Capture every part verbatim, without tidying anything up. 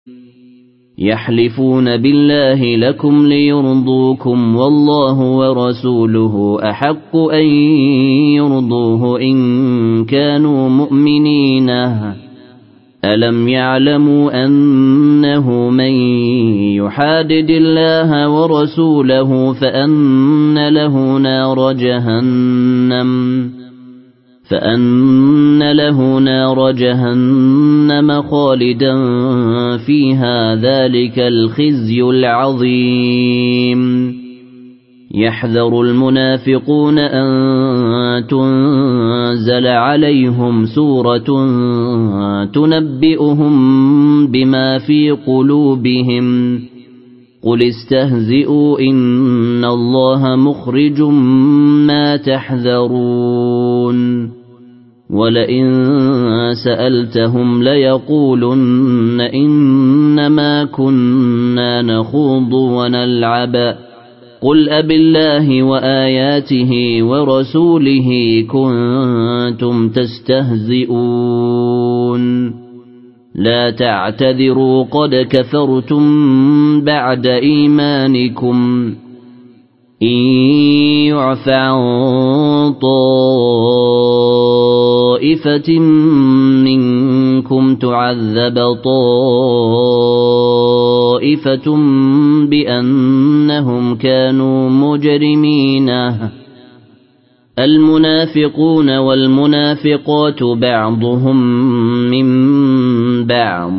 يحلفون بالله لكم ليرضوكم والله ورسوله أحق أن يرضوه إن كانوا مؤمنين ألم يعلموا أنه من يحادد الله ورسوله فأن له نار جهنم فأن له نار جهنم خالدا فيها ذلك الخزي العظيم يحذر المنافقون أن تنزل عليهم سورة تنبئهم بما في قلوبهم قل استهزئوا إن الله مخرج ما تحذرون ولئن سألتهم ليقولن إنما كنا نخوض ونلعب قل أبالله وآياته ورسوله كنتم تستهزئون لا تعتذروا قد كفرتم بعد إيمانكم إن يعف عن طائفة منكم تعذب طائفة بأنهم كانوا مجرمين المنافقون والمنافقات بعضهم من بعض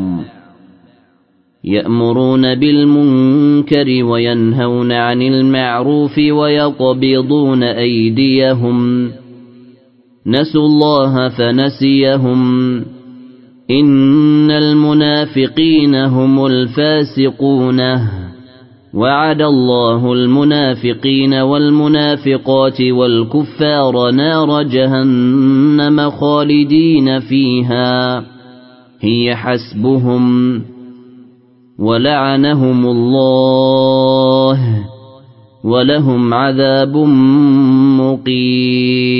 يأمرون بالمنكر وينهون عن المعروف ويقبضون أيديهم نسوا الله فنسيهم إن المنافقين هم الفاسقون وعد الله المنافقين والمنافقات والكفار نار جهنم خالدين فيها هي حسبهم ولعنهم الله ولهم عذاب مقيم